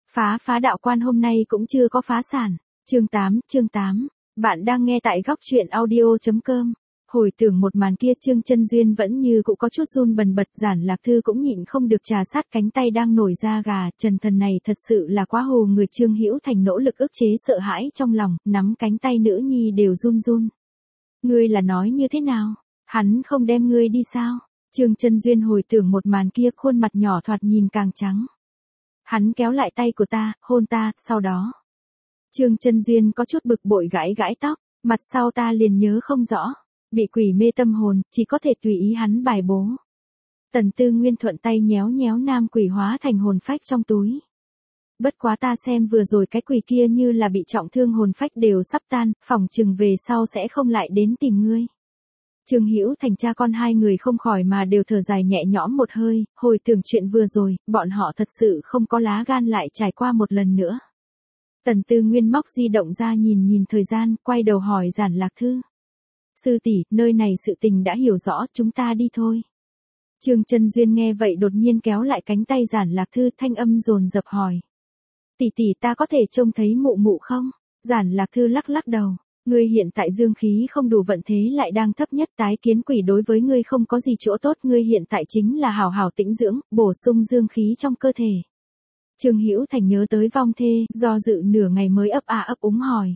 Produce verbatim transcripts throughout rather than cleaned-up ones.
Phá phá đạo quan hôm nay cũng chưa có phá sản. Chương tám, chương tám. Bạn đang nghe tại góc truyện audio chấm com. Hồi tưởng một màn kia, Trương Chân Duyên vẫn như cũng có chút run bần bật, Giản Lạc Thư cũng nhịn không được trà sát cánh tay đang nổi da gà, Trần Thần này thật sự là quá hồ người. Trương Hữu Thành nỗ lực ức chế sợ hãi trong lòng, nắm cánh tay nữ nhi đều run run. Ngươi là nói như thế nào? Hắn không đem ngươi đi sao? Trương Chân Duyên hồi tưởng một màn kia, khuôn mặt nhỏ thoạt nhìn càng trắng. Hắn kéo lại tay của ta, hôn ta, sau đó. Trương Chân Duyên có chút bực bội gãi gãi tóc, mặt sau ta liền nhớ không rõ. Bị quỷ mê tâm hồn, chỉ có thể tùy ý hắn bài bố. Tần Tư Nguyên thuận tay nhéo nhéo nam quỷ hóa thành hồn phách trong túi. Bất quá ta xem vừa rồi cái quỷ kia như là bị trọng thương, hồn phách đều sắp tan, phỏng chừng về sau sẽ không lại đến tìm ngươi. Trương Hữu Thành cha con hai người không khỏi mà đều thở dài nhẹ nhõm một hơi, hồi tưởng chuyện vừa rồi, bọn họ thật sự không có lá gan lại trải qua một lần nữa. Tần Tư Nguyên móc di động ra nhìn nhìn thời gian, quay đầu hỏi Giản Lạc Thư. Sư tỷ, nơi này sự tình đã hiểu rõ, chúng ta đi thôi. Trương Chân Duyên nghe vậy đột nhiên kéo lại cánh tay Giản Lạc Thư, thanh âm dồn dập hỏi. Tỷ tỷ, ta có thể trông thấy mụ mụ không? Giản Lạc Thư lắc lắc đầu. Ngươi hiện tại dương khí không đủ, vận thế lại đang thấp nhất, tái kiến quỷ đối với ngươi không có gì chỗ tốt, ngươi hiện tại chính là hào hào tĩnh dưỡng, bổ sung dương khí trong cơ thể. Trương Hữu Thành nhớ tới vong thê, do dự nửa ngày mới ấp à ấp úng hỏi.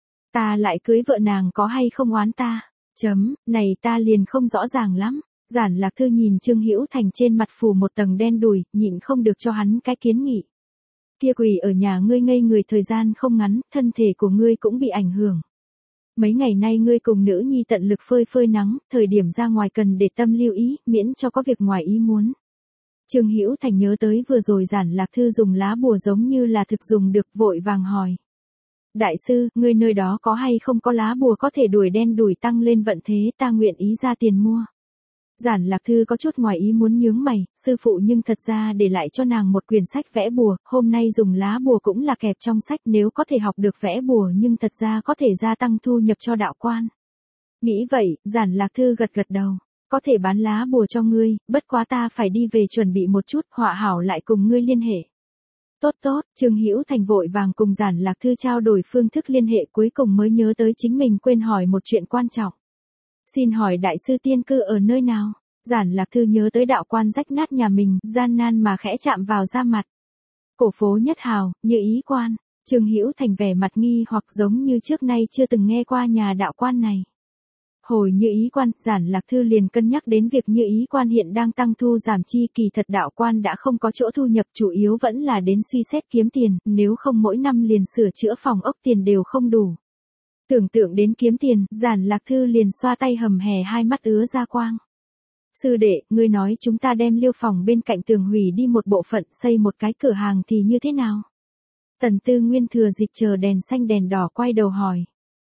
Ta lại cưới vợ, nàng có hay không oán ta? Chấm, này ta liền không rõ ràng lắm. Giản Lạc Thư nhìn Trương Hữu Thành trên mặt phủ một tầng đen đùi, nhịn không được cho hắn cái kiến nghị. Kia quỷ ở nhà ngươi ngây người thời gian không ngắn, thân thể của ngươi cũng bị ảnh hưởng. Mấy ngày nay ngươi cùng nữ nhi tận lực phơi phơi nắng, thời điểm ra ngoài cần để tâm lưu ý, miễn cho có việc ngoài ý muốn. Trương Hữu Thành nhớ tới vừa rồi Giản Lạc Thư dùng lá bùa giống như là thực dùng được, vội vàng hỏi. Đại sư, ngươi nơi đó có hay không có lá bùa có thể đuổi đen đuổi tăng lên vận thế, ta nguyện ý ra tiền mua. Giản Lạc Thư có chút ngoài ý muốn nhướng mày, sư phụ nhưng thật ra để lại cho nàng một quyển sách vẽ bùa, hôm nay dùng lá bùa cũng là kẹp trong sách, nếu có thể học được vẽ bùa nhưng thật ra có thể gia tăng thu nhập cho đạo quan. Nghĩ vậy, Giản Lạc Thư gật gật đầu, có thể bán lá bùa cho ngươi, bất quá ta phải đi về chuẩn bị một chút, họa hảo lại cùng ngươi liên hệ. Tốt tốt, Trương Hữu Thành vội vàng cùng Giản Lạc Thư trao đổi phương thức liên hệ, cuối cùng mới nhớ tới chính mình quên hỏi một chuyện quan trọng. Xin hỏi đại sư tiên cư ở nơi nào? Giản Lạc Thư nhớ tới đạo quan rách nát nhà mình, gian nan mà khẽ chạm vào da mặt. Cổ phố Nhất Hào, Như Ý Quan. Trương Hữu Thành vẻ mặt nghi hoặc, giống như trước nay chưa từng nghe qua nhà đạo quan này. Hồi Như Ý Quan, Giản Lạc Thư liền cân nhắc đến việc Như Ý Quan hiện đang tăng thu giảm chi, kỳ thật đạo quan đã không có chỗ thu nhập, chủ yếu vẫn là đến suy xét kiếm tiền, nếu không mỗi năm liền sửa chữa phòng ốc tiền đều không đủ. Tưởng tượng đến kiếm tiền, Giản Lạc Thư liền xoa tay hầm hè, hai mắt ứa ra quang. Sư đệ, ngươi nói chúng ta đem liêu phòng bên cạnh tường hủy đi một bộ phận, xây một cái cửa hàng thì như thế nào? Tần Tư Nguyên thừa dịp chờ đèn xanh đèn đỏ quay đầu hỏi.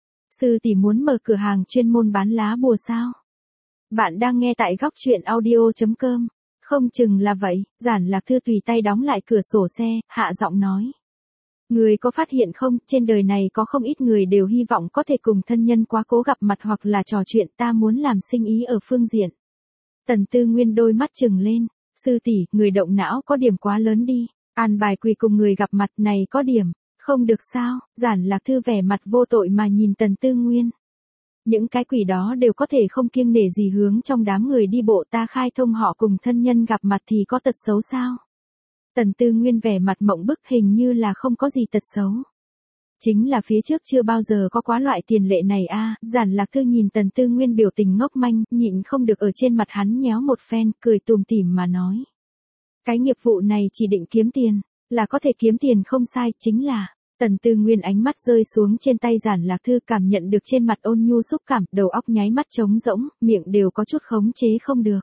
Sư tỷ muốn mở cửa hàng chuyên môn bán lá bùa sao? Bạn đang nghe tại góc truyện audio chấm com. Không chừng là vậy. Giản Lạc Thư tùy tay đóng lại cửa sổ xe, hạ giọng nói. Người có phát hiện không, trên đời này có không ít người đều hy vọng có thể cùng thân nhân quá cố gặp mặt hoặc là trò chuyện, ta muốn làm sinh ý ở phương diện. Tần Tư Nguyên đôi mắt trừng lên. Sư tỷ, người động não có điểm quá lớn đi. An bài quỳ cùng người gặp mặt này có điểm. Không được sao? Giản Lạc Thư vẻ mặt vô tội mà nhìn Tần Tư Nguyên. Những cái quỷ đó đều có thể không kiêng nể gì hướng trong đám người đi bộ, ta khai thông họ cùng thân nhân gặp mặt thì có tật xấu sao? Tần Tư Nguyên vẻ mặt mộng bức, hình như là không có gì tật xấu. Chính là phía trước chưa bao giờ có quá loại tiền lệ này a. À. Giản Lạc Thư nhìn Tần Tư Nguyên biểu tình ngốc manh, nhịn không được ở trên mặt hắn nhéo một phen, cười tùm tỉm mà nói. Cái nghiệp vụ này chỉ định kiếm tiền, là có thể kiếm tiền không sai, chính là. Tần Tư Nguyên ánh mắt rơi xuống trên tay Giản Lạc Thư, cảm nhận được trên mặt ôn nhu xúc cảm, đầu óc nháy mắt trống rỗng, miệng đều có chút khống chế không được.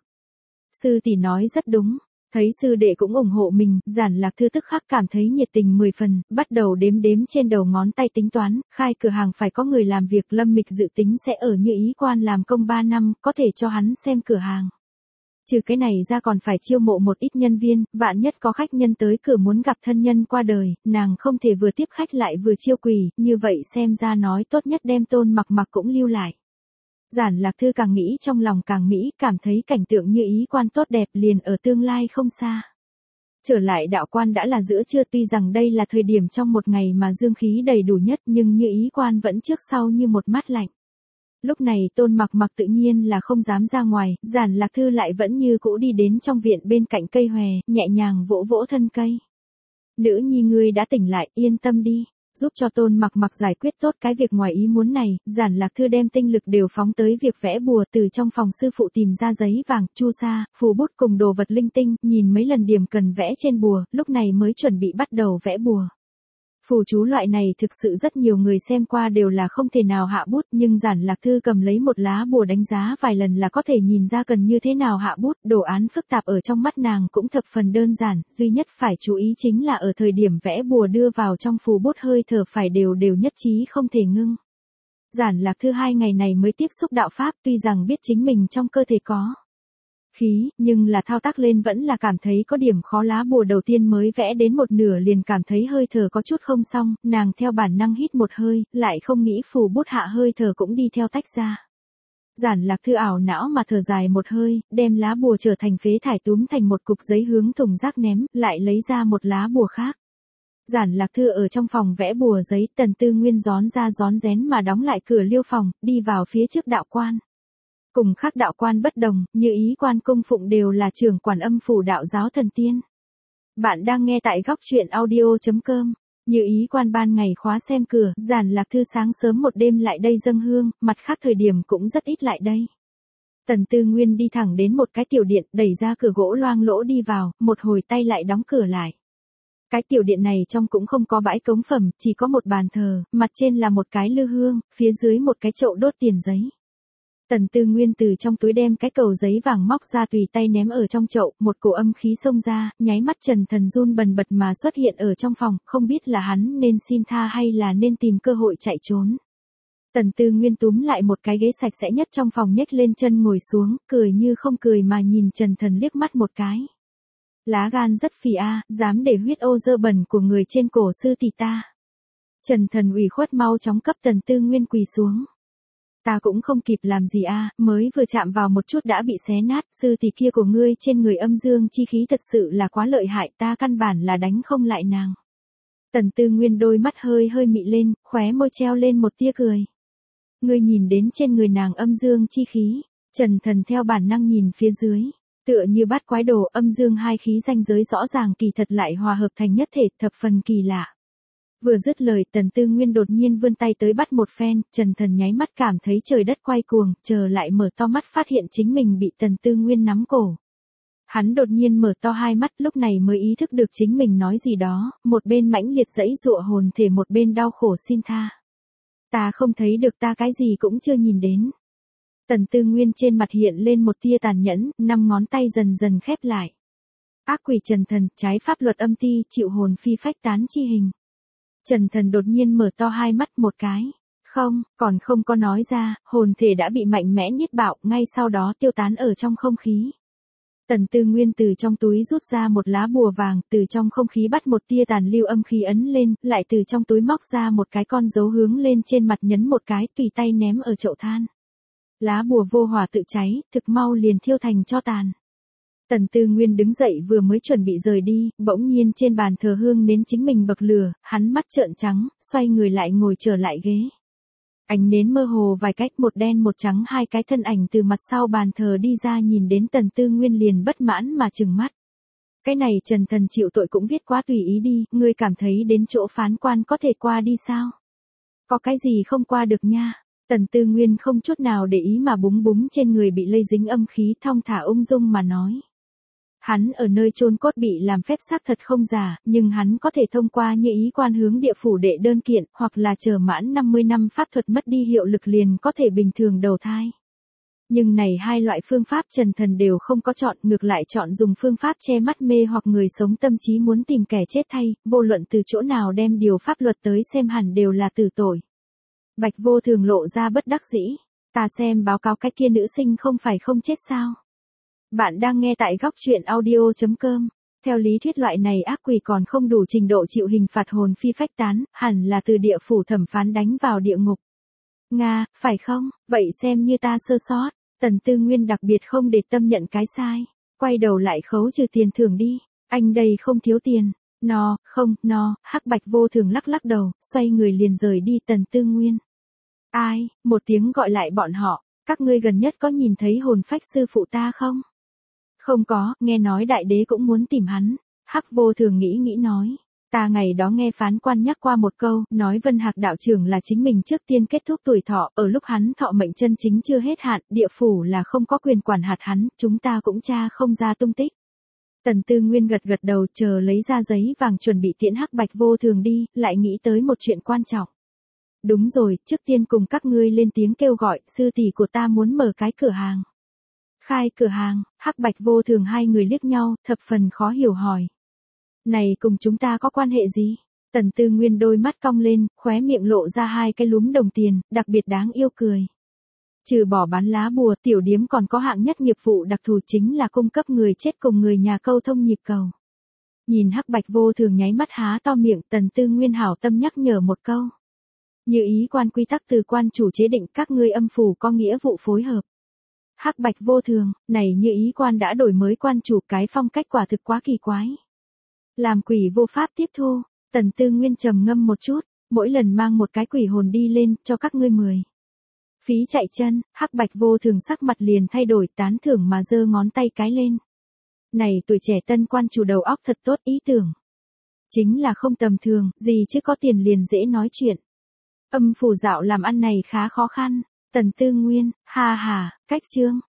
Sư tỷ nói rất đúng. Thấy sư đệ cũng ủng hộ mình, Giản Lạc Thư tức khắc cảm thấy nhiệt tình mười phần, bắt đầu đếm đếm trên đầu ngón tay tính toán, khai cửa hàng phải có người làm việc, Lâm Mịch dự tính sẽ ở Như Ý Quan làm công ba năm, có thể cho hắn xem cửa hàng. Trừ cái này ra còn phải chiêu mộ một ít nhân viên, vạn nhất có khách nhân tới cửa muốn gặp thân nhân qua đời, nàng không thể vừa tiếp khách lại vừa chiêu quỷ, như vậy xem ra nói tốt nhất đem Tôn Mặc Mặc cũng lưu lại. Giản Lạc Thư càng nghĩ trong lòng càng mỹ, cảm thấy cảnh tượng Như Ý Quan tốt đẹp liền ở tương lai không xa. Trở lại đạo quan đã là giữa trưa, tuy rằng đây là thời điểm trong một ngày mà dương khí đầy đủ nhất nhưng Như Ý Quan vẫn trước sau như một mát lạnh. Lúc này Tôn Mặc Mặc tự nhiên là không dám ra ngoài, Giản Lạc Thư lại vẫn như cũ đi đến trong viện bên cạnh cây hòe, nhẹ nhàng vỗ vỗ thân cây. Nữ nhi ngươi đã tỉnh lại, yên tâm đi. Giúp cho Tôn Mặc Mặc giải quyết tốt cái việc ngoài ý muốn này, Giản Lạc Thư đem tinh lực đều phóng tới việc vẽ bùa, từ trong phòng sư phụ tìm ra giấy vàng, chu sa, phù bút cùng đồ vật linh tinh, nhìn mấy lần điểm cần vẽ trên bùa, lúc này mới chuẩn bị bắt đầu vẽ bùa. Phù chú loại này thực sự rất nhiều người xem qua đều là không thể nào hạ bút, nhưng Giản Lạc Thư cầm lấy một lá bùa đánh giá vài lần là có thể nhìn ra cần như thế nào hạ bút, đồ án phức tạp ở trong mắt nàng cũng thập phần đơn giản, duy nhất phải chú ý chính là ở thời điểm vẽ bùa đưa vào trong phù bút hơi thở phải đều đều nhất trí không thể ngưng. Giản Lạc Thư hai ngày này mới tiếp xúc đạo pháp, tuy rằng biết chính mình trong cơ thể có khí, nhưng là thao tác lên vẫn là cảm thấy có điểm khó, lá bùa đầu tiên mới vẽ đến một nửa liền cảm thấy hơi thở có chút không xong, nàng theo bản năng hít một hơi, lại không nghĩ phù bút hạ hơi thở cũng đi theo tách ra. Giản Lạc Thư ảo não mà thở dài một hơi, đem lá bùa trở thành phế thải túm thành một cục giấy hướng thùng rác ném, lại lấy ra một lá bùa khác. Giản Lạc Thư ở trong phòng vẽ bùa giấy, Tần Tư Nguyên rón ra rón rén mà đóng lại cửa liêu phòng, đi vào phía trước đạo quan. Cùng khác đạo quan bất đồng, Như Ý Quan cung phụng đều là trưởng quản âm phủ đạo giáo thần tiên. Bạn đang nghe tại góc truyện audio chấm com. Như Ý Quan ban ngày khóa xem cửa, Giản Lạc Thư sáng sớm một đêm lại đây dâng hương, mặt khác thời điểm cũng rất ít lại đây. Tần Tư Nguyên đi thẳng đến một cái tiểu điện, đẩy ra cửa gỗ loang lỗ đi vào, một hồi tay lại đóng cửa lại. Cái tiểu điện này trong cũng không có bãi cống phẩm, chỉ có một bàn thờ, mặt trên là một cái lư hương, phía dưới một cái chậu đốt tiền giấy. Tần Tư Nguyên từ trong túi đem cái cầu giấy vàng móc ra tùy tay ném ở trong chậu, một cổ âm khí xông ra, nháy mắt Trần Thần run bần bật mà xuất hiện ở trong phòng, không biết là hắn nên xin tha hay là nên tìm cơ hội chạy trốn. Tần Tư Nguyên túm lại một cái ghế sạch sẽ nhất trong phòng nhếch lên chân ngồi xuống, cười như không cười mà nhìn Trần Thần liếc mắt một cái. Lá gan rất phì a, dám để huyết ô dơ bẩn của người trên cổ sư tỷ ta. Trần Thần ủy khuất mau chóng cấp Tần Tư Nguyên quỳ xuống. Ta cũng không kịp làm gì a, mới vừa chạm vào một chút đã bị xé nát, sư tỷ kia của ngươi trên người âm dương chi khí thật sự là quá lợi hại, ta căn bản là đánh không lại nàng. Tần Tư Nguyên đôi mắt hơi hơi mị lên, khóe môi treo lên một tia cười. Ngươi nhìn đến trên người nàng âm dương chi khí, Trần Thần theo bản năng nhìn phía dưới, tựa như bát quái đồ, âm dương hai khí ranh giới rõ ràng kỳ thật lại hòa hợp thành nhất thể, thập phần kỳ lạ. Vừa dứt lời, Tần Tư Nguyên đột nhiên vươn tay tới bắt một phen, Trần Thần nháy mắt cảm thấy trời đất quay cuồng, chờ lại mở to mắt phát hiện chính mình bị Tần Tư Nguyên nắm cổ. Hắn đột nhiên mở to hai mắt, lúc này mới ý thức được chính mình nói gì đó, một bên mãnh liệt giãy giụa hồn thể, một bên đau khổ xin tha. Ta không thấy được, ta cái gì cũng chưa nhìn đến. Tần Tư Nguyên trên mặt hiện lên một tia tàn nhẫn, năm ngón tay dần dần khép lại. Ác quỷ Trần Thần, trái pháp luật âm ti, chịu hồn phi phách tán chi hình. Trần Thần đột nhiên mở to hai mắt một cái. Không, còn không có nói ra, hồn thể đã bị mạnh mẽ niết bạo, ngay sau đó tiêu tán ở trong không khí. Tần Tư Nguyên từ trong túi rút ra một lá bùa vàng, từ trong không khí bắt một tia tàn lưu âm khí ấn lên, lại từ trong túi móc ra một cái con dấu hướng lên trên mặt nhấn một cái, tùy tay ném ở chậu than. Lá bùa vô hỏa tự cháy, thực mau liền thiêu thành tro tàn. Tần Tư Nguyên đứng dậy vừa mới chuẩn bị rời đi, bỗng nhiên trên bàn thờ hương nến chính mình bậc lửa, hắn mắt trợn trắng, xoay người lại ngồi trở lại ghế. Ánh nến mơ hồ vài cách, một đen một trắng hai cái thân ảnh từ mặt sau bàn thờ đi ra, nhìn đến Tần Tư Nguyên liền bất mãn mà trừng mắt. Cái này Trần Thần chịu tội cũng viết quá tùy ý đi, ngươi cảm thấy đến chỗ phán quan có thể qua đi sao? Có cái gì không qua được nha? Tần Tư Nguyên không chút nào để ý mà búng búng trên người bị lây dính âm khí, thong thả ung dung mà nói. Hắn ở nơi chôn cốt bị làm phép xác thật không giả, nhưng hắn có thể thông qua Như Ý Quan hướng địa phủ đệ đơn kiện, hoặc là chờ mãn năm mươi năm pháp thuật mất đi hiệu lực liền có thể bình thường đầu thai. Nhưng này hai loại phương pháp Trần Thần đều không có chọn, ngược lại chọn dùng phương pháp che mắt mê hoặc người sống tâm trí muốn tìm kẻ chết thay, vô luận từ chỗ nào đem điều pháp luật tới xem hẳn đều là tử tội. Bạch Vô Thường lộ ra bất đắc dĩ, ta xem báo cáo cái kia nữ sinh không phải không chết sao? Bạn đang nghe tại góc truyện audio chấm com. Theo lý thuyết loại này ác quỷ còn không đủ trình độ chịu hình phạt hồn phi phách tán, hẳn là từ địa phủ thẩm phán đánh vào địa ngục. Nga, phải không? Vậy xem như ta sơ sót. Tần Tư Nguyên đặc biệt không để tâm nhận cái sai. Quay đầu lại khấu trừ tiền thưởng đi. Anh đây không thiếu tiền. No, không, no, Hắc Bạch Vô Thường lắc lắc đầu, xoay người liền rời đi. Tần Tư Nguyên. Ai, một tiếng gọi lại bọn họ, các ngươi gần nhất có nhìn thấy hồn phách sư phụ ta không? Không có, nghe nói đại đế cũng muốn tìm hắn. Hắc Vô Thường nghĩ nghĩ nói. Ta ngày đó nghe phán quan nhắc qua một câu, nói Vân Hạc đạo trưởng là chính mình trước tiên kết thúc tuổi thọ, ở lúc hắn thọ mệnh chân chính chưa hết hạn, địa phủ là không có quyền quản hạt hắn, chúng ta cũng tra không ra tung tích. Tần Tư Nguyên gật gật đầu, chờ lấy ra giấy vàng chuẩn bị tiễn Hắc Bạch Vô Thường đi, lại nghĩ tới một chuyện quan trọng. Đúng rồi, trước tiên cùng các ngươi lên tiếng kêu gọi, sư tỷ của ta muốn mở cái cửa hàng. Khai cửa hàng, Hắc Bạch Vô Thường hai người liếc nhau, thập phần khó hiểu hỏi. Này cùng chúng ta có quan hệ gì? Tần Tư Nguyên đôi mắt cong lên, khóe miệng lộ ra hai cái lúm đồng tiền, đặc biệt đáng yêu cười. Trừ bỏ bán lá bùa, tiểu điếm còn có hạng nhất nghiệp vụ đặc thù, chính là cung cấp người chết cùng người nhà câu thông nhịp cầu. Nhìn Hắc Bạch Vô Thường nháy mắt há to miệng, Tần Tư Nguyên hảo tâm nhắc nhở một câu. Như ý quan quy tắc từ quan chủ chế định, các ngươi âm phủ có nghĩa vụ phối hợp. Hắc Bạch Vô Thường, này như ý quan đã đổi mới quan chủ, cái phong cách quả thực quá kỳ quái. Làm quỷ vô pháp tiếp thu, Tần Tư Nguyên trầm ngâm một chút, mỗi lần mang một cái quỷ hồn đi lên, cho các ngươi mười. Phí chạy chân, Hắc Bạch Vô Thường sắc mặt liền thay đổi, tán thưởng mà giơ ngón tay cái lên. Này tuổi trẻ tân quan chủ đầu óc thật tốt, ý tưởng. Chính là không tầm thường, gì chứ có tiền liền dễ nói chuyện. Âm phủ dạo làm ăn này khá khó khăn. Tần Tư Nguyên, ha ha, cách chương.